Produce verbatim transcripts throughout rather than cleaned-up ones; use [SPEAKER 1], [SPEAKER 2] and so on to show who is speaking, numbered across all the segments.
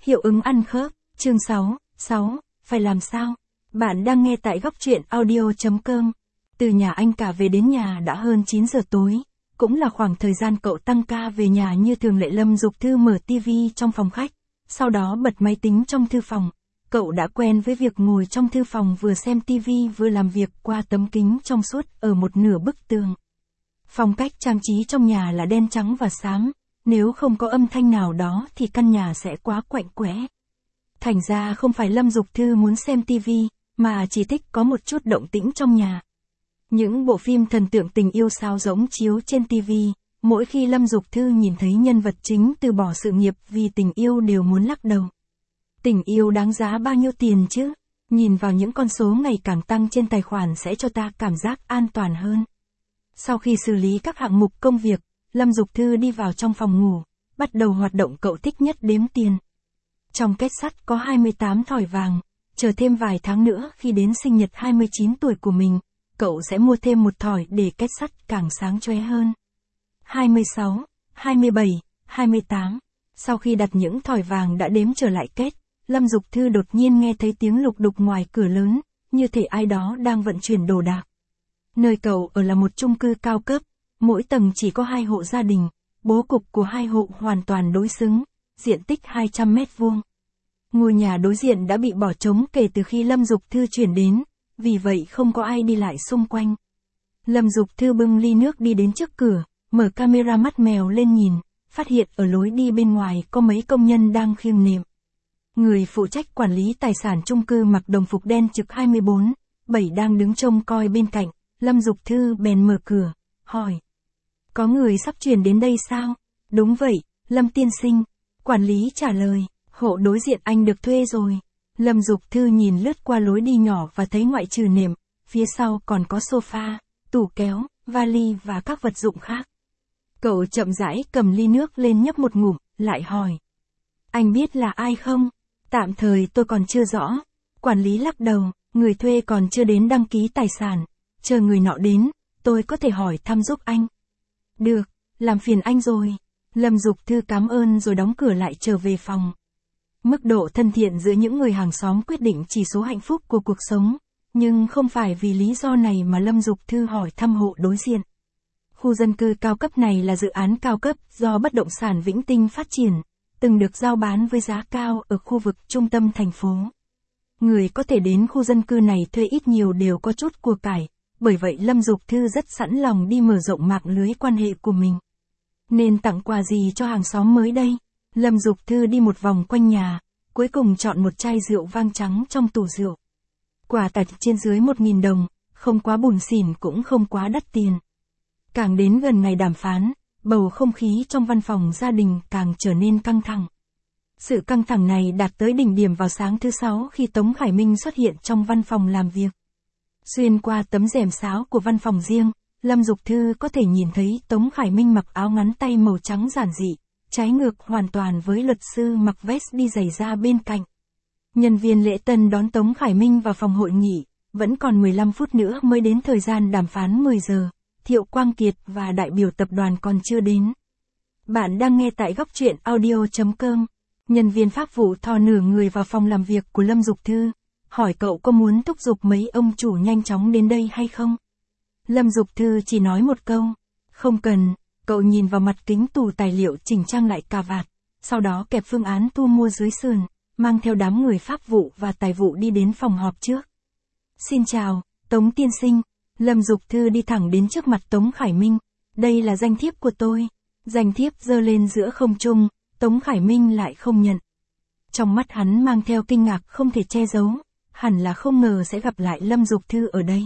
[SPEAKER 1] Hiệu ứng ăn khớp, chương sáu, sáu, phải làm sao? Bạn đang nghe tại góc truyện audio chấm com. Từ nhà anh cả về đến nhà đã hơn chín giờ tối, cũng là khoảng thời gian cậu tăng ca về nhà như thường lệ. Lâm Dục Thư mở tivi trong phòng khách, sau đó bật máy tính trong thư phòng. Cậu đã quen với việc ngồi trong thư phòng vừa xem tivi vừa làm việc qua tấm kính trong suốt ở một nửa bức tường. Phong cách trang trí trong nhà là đen trắng và xám, nếu không có âm thanh nào đó thì căn nhà sẽ quá quạnh quẽ. Thành ra không phải Lâm Dục Thư muốn xem tivi, mà chỉ thích có một chút động tĩnh trong nhà. Những bộ phim thần tượng tình yêu sáo rỗng chiếu trên tivi, mỗi khi Lâm Dục Thư nhìn thấy nhân vật chính từ bỏ sự nghiệp vì tình yêu đều muốn lắc đầu. Tình yêu đáng giá bao nhiêu tiền chứ? Nhìn vào những con số ngày càng tăng trên tài khoản sẽ cho ta cảm giác an toàn hơn. Sau khi xử lý các hạng mục công việc, Lâm Dục Thư đi vào trong phòng ngủ, bắt đầu hoạt động cậu thích nhất đếm tiền. Trong két sắt có hai mươi tám thỏi vàng, chờ thêm vài tháng nữa khi đến sinh nhật hai mươi chín tuổi của mình, cậu sẽ mua thêm một thỏi để két sắt càng sáng chóe hơn. hai mươi sáu, hai mươi bảy, hai mươi tám. Sau khi đặt những thỏi vàng đã đếm trở lại két, Lâm Dục Thư đột nhiên nghe thấy tiếng lục đục ngoài cửa lớn, như thể ai đó đang vận chuyển đồ đạc. Nơi cậu ở là một chung cư cao cấp, mỗi tầng chỉ có hai hộ gia đình, bố cục của hai hộ hoàn toàn đối xứng, diện tích hai trăm mét vuông. Ngôi nhà đối diện đã bị bỏ trống kể từ khi Lâm Dục Thư chuyển đến, vì vậy không có ai đi lại xung quanh. Lâm Dục Thư bưng ly nước đi đến trước cửa, mở camera mắt mèo lên nhìn, phát hiện ở lối đi bên ngoài có mấy công nhân đang khiêng nệm. Người phụ trách quản lý tài sản chung cư mặc đồng phục đen trực hai mươi bốn, bảy đang đứng trông coi bên cạnh. Lâm Dục Thư bèn mở cửa, hỏi. Có người sắp chuyển đến đây sao? Đúng vậy, Lâm tiên sinh. Quản lý trả lời, hộ đối diện anh được thuê rồi. Lâm Dục Thư nhìn lướt qua lối đi nhỏ và thấy ngoại trừ nệm, phía sau còn có sofa, tủ kéo, vali và các vật dụng khác. Cậu chậm rãi cầm ly nước lên nhấp một ngụm, lại hỏi. Anh biết là ai không? Tạm thời tôi còn chưa rõ. Quản lý lắc đầu, người thuê còn chưa đến đăng ký tài sản. Chờ người nọ đến, tôi có thể hỏi thăm giúp anh. Được, làm phiền anh rồi. Lâm Dục Thư cảm ơn rồi đóng cửa lại trở về phòng. Mức độ thân thiện giữa những người hàng xóm quyết định chỉ số hạnh phúc của cuộc sống, nhưng không phải vì lý do này mà Lâm Dục Thư hỏi thăm hộ đối diện. Khu dân cư cao cấp này là dự án cao cấp do bất động sản Vĩnh Tinh phát triển, từng được giao bán với giá cao ở khu vực trung tâm thành phố. Người có thể đến khu dân cư này thuê ít nhiều đều có chút của cải. Bởi vậy Lâm Dục Thư rất sẵn lòng đi mở rộng mạng lưới quan hệ của mình. Nên tặng quà gì cho hàng xóm mới đây? Lâm Dục Thư đi một vòng quanh nhà, cuối cùng chọn một chai rượu vang trắng trong tủ rượu. Quà tặng trên dưới một nghìn đồng, không quá bủn xỉn cũng không quá đắt tiền. Càng đến gần ngày đàm phán, bầu không khí trong văn phòng gia đình càng trở nên căng thẳng. Sự căng thẳng này đạt tới đỉnh điểm vào sáng thứ sáu khi Tống Khải Minh xuất hiện trong văn phòng làm việc. Xuyên qua tấm rèm sáo của văn phòng riêng, Lâm Dục Thư có thể nhìn thấy Tống Khải Minh mặc áo ngắn tay màu trắng giản dị, trái ngược hoàn toàn với luật sư mặc vest đi giày da bên cạnh. Nhân viên lễ tân đón Tống Khải Minh vào phòng hội nghị, vẫn còn mười lăm phút nữa mới đến thời gian đàm phán mười giờ, Thiệu Quang Kiệt và đại biểu tập đoàn còn chưa đến. Bạn đang nghe tại góc truyện audio chấm com. Nhân viên pháp vụ thò nửa người vào phòng làm việc của Lâm Dục Thư, hỏi cậu có muốn thúc giục mấy ông chủ nhanh chóng đến đây hay không? Lâm Dục Thư chỉ nói một câu, không cần. Cậu nhìn vào mặt kính tủ tài liệu chỉnh trang lại cà vạt, sau đó kẹp phương án thu mua dưới sườn, mang theo đám người pháp vụ và tài vụ đi đến phòng họp trước. Xin chào, Tống tiên sinh. Lâm Dục Thư đi thẳng đến trước mặt Tống Khải Minh. Đây là danh thiếp của tôi. Danh thiếp giơ lên giữa không trung, Tống Khải Minh lại không nhận. Trong mắt hắn mang theo kinh ngạc không thể che giấu. Hẳn là không ngờ sẽ gặp lại Lâm Dục Thư ở đây.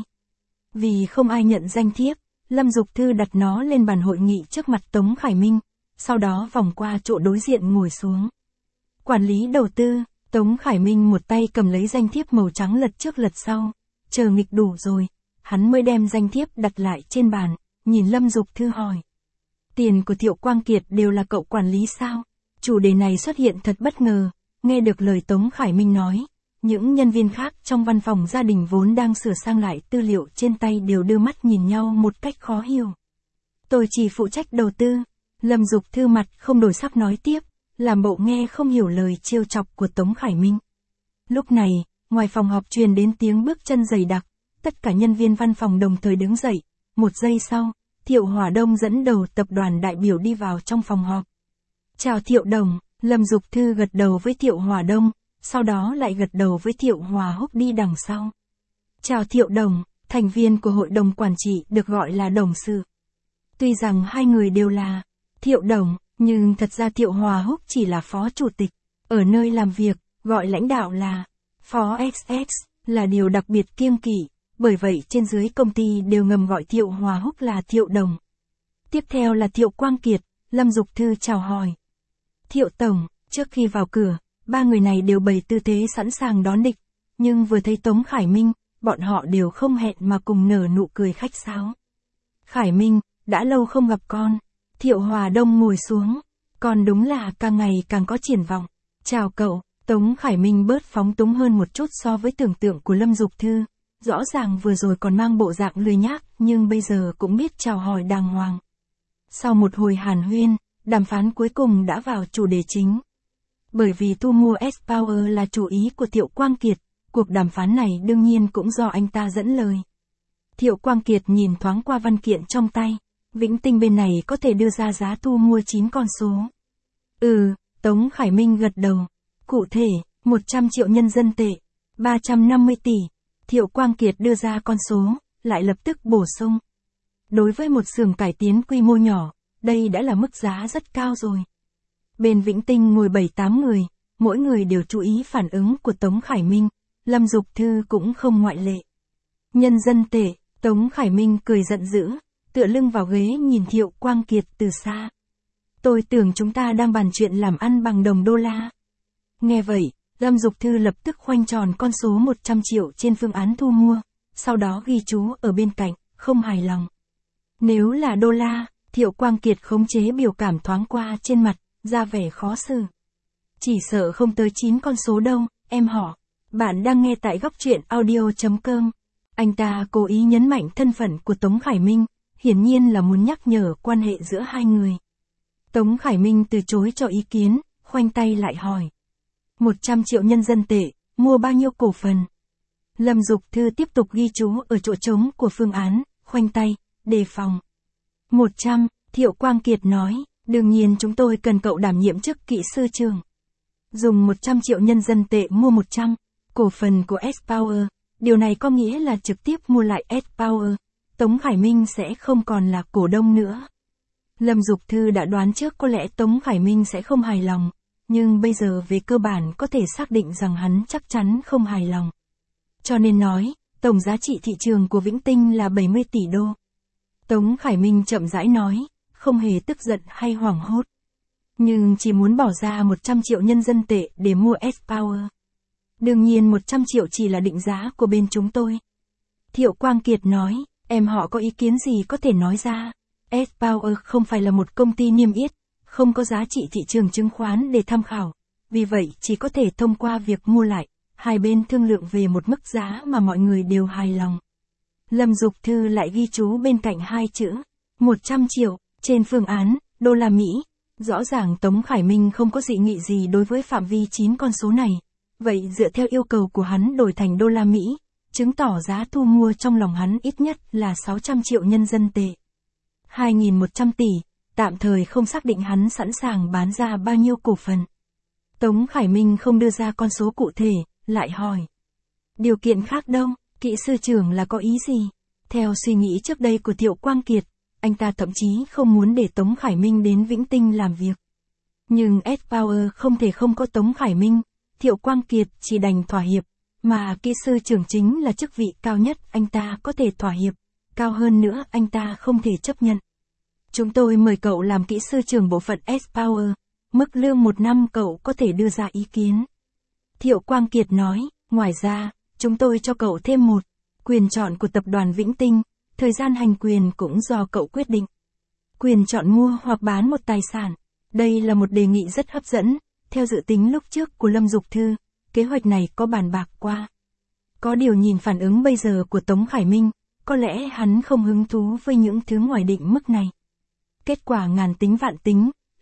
[SPEAKER 1] Vì không ai nhận danh thiếp, Lâm Dục Thư đặt nó lên bàn hội nghị trước mặt Tống Khải Minh, sau đó vòng qua chỗ đối diện ngồi xuống. Quản lý đầu tư, Tống Khải Minh một tay cầm lấy danh thiếp màu trắng lật trước lật sau, chờ nghịch đủ rồi, hắn mới đem danh thiếp đặt lại trên bàn, nhìn Lâm Dục Thư hỏi. Tiền của Thiệu Quang Kiệt đều là cậu quản lý sao? Chủ đề này xuất hiện thật bất ngờ, nghe được lời Tống Khải Minh nói. Những nhân viên khác trong văn phòng gia đình vốn đang sửa sang lại tư liệu trên tay đều đưa mắt nhìn nhau một cách khó hiểu. Tôi chỉ phụ trách đầu tư. Lâm Dục Thư mặt không đổi sắc nói tiếp. làm bộ nghe không hiểu lời trêu chọc của Tống Khải Minh. Lúc này, ngoài phòng họp truyền đến tiếng bước chân dày đặc, tất cả nhân viên văn phòng đồng thời đứng dậy. Một giây sau, Thiệu Hòa Đông dẫn đầu tập đoàn đại biểu đi vào trong phòng họp. Chào Thiệu Đồng, Lâm Dục Thư gật đầu với Thiệu Hòa Đông, sau đó lại gật đầu với Thiệu Hòa Húc đi đằng sau. Chào Thiệu Đồng, thành viên của hội đồng quản trị được gọi là đồng sự. Tuy rằng hai người đều là Thiệu Đồng, nhưng thật ra Thiệu Hòa Húc chỉ là phó chủ tịch. Ở nơi làm việc, gọi lãnh đạo là phó ích ích là điều đặc biệt kiêng kỵ, bởi vậy trên dưới công ty đều ngầm gọi Thiệu Hòa Húc là Thiệu Đồng. Tiếp theo là Thiệu Quang Kiệt, Lâm Dục Thư chào hỏi. Thiệu Tổng, trước khi vào cửa, ba người này đều bày tư thế sẵn sàng đón địch, nhưng vừa thấy Tống Khải Minh, bọn họ đều không hẹn mà cùng nở nụ cười khách sáo. Khải Minh, đã lâu không gặp con. Thiệu Hòa Đông ngồi xuống. Con đúng là càng ngày càng có triển vọng. Chào cậu. Tống Khải Minh bớt phóng túng hơn một chút so với tưởng tượng của Lâm Dục Thư. Rõ ràng vừa rồi còn mang bộ dạng lười nhác, nhưng bây giờ cũng biết chào hỏi đàng hoàng. Sau một hồi hàn huyên, đàm phán cuối cùng đã vào chủ đề chính. Bởi vì thu mua S-Power là chủ ý của Thiệu Quang Kiệt, cuộc đàm phán này đương nhiên cũng do anh ta dẫn lời. Thiệu Quang Kiệt nhìn thoáng qua văn kiện trong tay. Vĩnh Tinh bên này có thể đưa ra giá thu mua chín con số. Ừ, Tống Khải Minh gật đầu. Cụ thể, một trăm triệu nhân dân tệ, ba trăm năm mươi tỷ. Thiệu Quang Kiệt đưa ra con số, lại lập tức bổ sung. Đối với một xưởng cải tiến quy mô nhỏ, đây đã là mức giá rất cao rồi. Bên Vĩnh Tinh ngồi bảy tám người, mỗi người đều chú ý phản ứng của Tống Khải Minh, Lâm Dục Thư cũng không ngoại lệ. Nhân dân tệ, Tống Khải Minh cười giận dữ, tựa lưng vào ghế nhìn Thiệu Quang Kiệt từ xa. Tôi tưởng chúng ta đang bàn chuyện làm ăn bằng đồng đô la. Nghe vậy, Lâm Dục Thư lập tức khoanh tròn con số một trăm triệu trên phương án thu mua, sau đó ghi chú ở bên cạnh, không hài lòng. Nếu là đô la, Thiệu Quang Kiệt khống chế biểu cảm thoáng qua trên mặt, ra vẻ khó xử. Chỉ sợ không tới chín con số đâu, em họ. Bạn đang nghe tại góc truyện audio chấm com. Anh ta cố ý nhấn mạnh thân phận của Tống Khải Minh, hiển nhiên là muốn nhắc nhở quan hệ giữa hai người. Tống Khải Minh từ chối cho ý kiến, khoanh tay lại hỏi. một trăm triệu nhân dân tệ, mua bao nhiêu cổ phần? Lâm Dục Thư tiếp tục ghi chú ở chỗ trống của phương án, khoanh tay, đề phòng. một trăm, Thiệu Quang Kiệt nói, đương nhiên chúng tôi cần cậu đảm nhiệm chức kỹ sư trưởng. Dùng một trăm triệu nhân dân tệ mua một trăm, cổ phần của S-Power, điều này có nghĩa là trực tiếp mua lại S-Power. Tống Khải Minh sẽ không còn là cổ đông nữa. Lâm Dục Thư đã đoán trước có lẽ Tống Khải Minh sẽ không hài lòng, nhưng bây giờ về cơ bản có thể xác định rằng hắn chắc chắn không hài lòng. Cho nên nói, tổng giá trị thị trường của Vĩnh Tinh là bảy mươi tỷ đô. Tống Khải Minh chậm rãi nói, không hề tức giận hay hoảng hốt. Nhưng chỉ muốn bỏ ra một trăm triệu nhân dân tệ để mua S-Power. Đương nhiên một trăm triệu chỉ là định giá của bên chúng tôi. Thiệu Quang Kiệt nói, em họ có ý kiến gì có thể nói ra. S-Power không phải là một công ty niêm yết, không có giá trị thị trường chứng khoán để tham khảo. Vì vậy chỉ có thể thông qua việc mua lại, hai bên thương lượng về một mức giá mà mọi người đều hài lòng. Lâm Dục Thư lại ghi chú bên cạnh hai chữ, một trăm triệu, trên phương án, đô la Mỹ. Rõ ràng Tống Khải Minh không có dị nghị gì đối với phạm vi chín con số này. Vậy dựa theo yêu cầu của hắn đổi thành đô la Mỹ, chứng tỏ giá thu mua trong lòng hắn ít nhất là sáu trăm triệu nhân dân tệ. hai nghìn một trăm tỷ, tạm thời không xác định hắn sẵn sàng bán ra bao nhiêu cổ phần. Tống Khải Minh không đưa ra con số cụ thể, lại hỏi. Điều kiện khác đâu, kỹ sư trưởng là có ý gì? Theo suy nghĩ trước đây của Thiệu Quang Kiệt, anh ta thậm chí không muốn để Tống Khải Minh đến Vĩnh Tinh làm việc. Nhưng S-Power không thể không có Tống Khải Minh, Thiệu Quang Kiệt chỉ đành thỏa hiệp, mà kỹ sư trưởng chính là chức vị cao nhất anh ta có thể thỏa hiệp, cao hơn nữa anh ta không thể chấp nhận. Chúng tôi mời cậu làm kỹ sư trưởng bộ phận S-Power, mức lương một năm cậu có thể đưa ra ý kiến. Thiệu Quang Kiệt nói, ngoài ra, chúng tôi cho cậu thêm một, quyền chọn của tập đoàn Vĩnh Tinh, thời gian hành quyền cũng do cậu quyết định. Quyền chọn mua hoặc bán một tài sản, đây là một đề nghị rất hấp dẫn, theo dự tính lúc trước của Lâm Dục Thư, kế hoạch này có bàn bạc qua. Có điều nhìn phản ứng bây giờ của Tống Khải Minh, có lẽ hắn không hứng thú với những thứ ngoài định mức này. Kết quả ngàn tính vạn tính,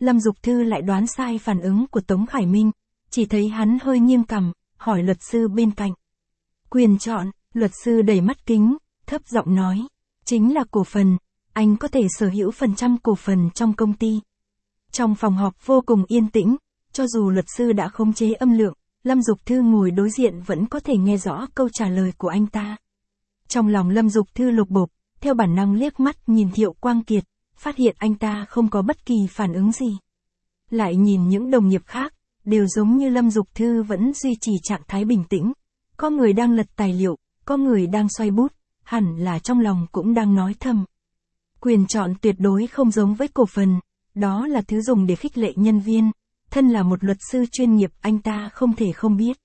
[SPEAKER 1] Lâm Dục Thư lại đoán sai phản ứng của Tống Khải Minh, chỉ thấy hắn hơi nghiêng cằm, hỏi luật sư bên cạnh. Quyền chọn, luật sư đẩy mắt kính, thấp giọng nói, chính là cổ phần, anh có thể sở hữu phần trăm cổ phần trong công ty. Trong phòng họp vô cùng yên tĩnh, cho dù luật sư đã khống chế âm lượng, Lâm Dục Thư ngồi đối diện vẫn có thể nghe rõ câu trả lời của anh ta. Trong lòng Lâm Dục Thư lục bộp, theo bản năng liếc mắt nhìn Thiệu Quang Kiệt, phát hiện anh ta không có bất kỳ phản ứng gì. Lại nhìn những đồng nghiệp khác, đều giống như Lâm Dục Thư vẫn duy trì trạng thái bình tĩnh. Có người đang lật tài liệu, có người đang xoay bút, hẳn là trong lòng cũng đang nói thầm. Quyền chọn tuyệt đối không giống với cổ phần, đó là thứ dùng để khích lệ nhân viên. Thân là một luật sư chuyên nghiệp anh ta không thể không biết.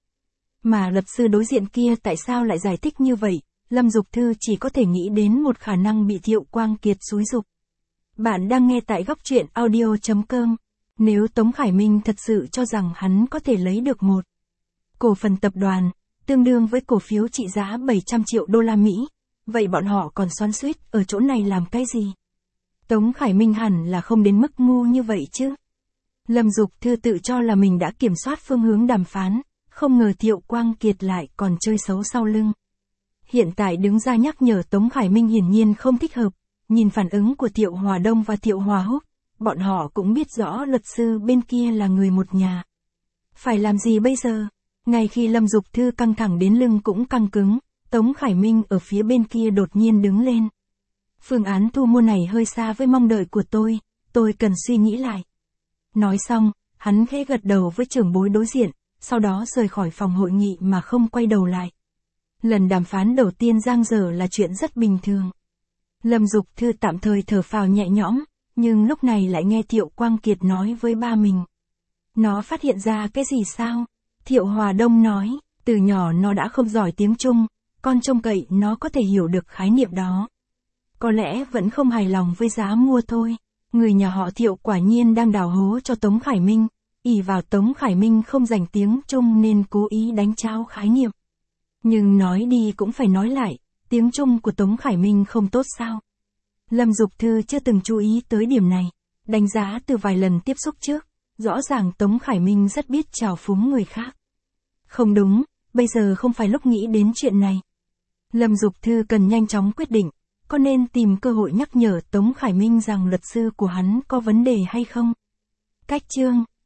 [SPEAKER 1] Mà luật sư đối diện kia tại sao lại giải thích như vậy, Lâm Dục Thư chỉ có thể nghĩ đến một khả năng bị Thiệu Quang Kiệt xúi giục. Bạn đang nghe tại góc truyện audio chấm com. Nếu Tống Khải Minh thật sự cho rằng hắn có thể lấy được một cổ phần tập đoàn, tương đương với cổ phiếu trị giá bảy trăm triệu đô la Mỹ, vậy bọn họ còn xoắn xuýt ở chỗ này làm cái gì? Tống Khải Minh hẳn là không đến mức ngu như vậy chứ. Lâm Dục Thư tự cho là mình đã kiểm soát phương hướng đàm phán, không ngờ Thiệu Quang Kiệt lại còn chơi xấu sau lưng. Hiện tại đứng ra nhắc nhở Tống Khải Minh hiển nhiên không thích hợp, nhìn phản ứng của Thiệu Hòa Đông và Thiệu Hòa Húc, bọn họ cũng biết rõ luật sư bên kia là người một nhà. Phải làm gì bây giờ? Ngay khi Lâm Dục Thư căng thẳng đến lưng cũng căng cứng, Tống Khải Minh ở phía bên kia đột nhiên đứng lên. Phương án thu mua này hơi xa với mong đợi của tôi, tôi cần suy nghĩ lại. Nói xong, hắn khẽ gật đầu với trưởng bối đối diện, sau đó rời khỏi phòng hội nghị mà không quay đầu lại. Lần đàm phán đầu tiên giang dở là chuyện rất bình thường. Lâm Dục Thư tạm thời thở phào nhẹ nhõm, nhưng lúc này lại nghe Thiệu Quang Kiệt nói với ba mình. Nó phát hiện ra cái gì sao? Thiệu Hòa Đông nói, từ nhỏ nó đã không giỏi tiếng Trung, con trông cậy nó có thể hiểu được khái niệm đó. Có lẽ vẫn không hài lòng với giá mua thôi. Người nhà họ Thiệu quả nhiên đang đào hố cho Tống Khải Minh, ỷ vào Tống Khải Minh không dành tiếng Trung nên cố ý đánh tráo khái niệm. Nhưng nói đi cũng phải nói lại, tiếng Trung của Tống Khải Minh không tốt sao? Lâm Dục Thư chưa từng chú ý tới điểm này, đánh giá từ vài lần tiếp xúc trước, rõ ràng Tống Khải Minh rất biết trào phúng người khác. Không đúng, bây giờ không phải lúc nghĩ đến chuyện này. Lâm Dục Thư cần nhanh chóng quyết định, có nên tìm cơ hội nhắc nhở Tống Khải Minh rằng luật sư của hắn có vấn đề hay không? Cách chương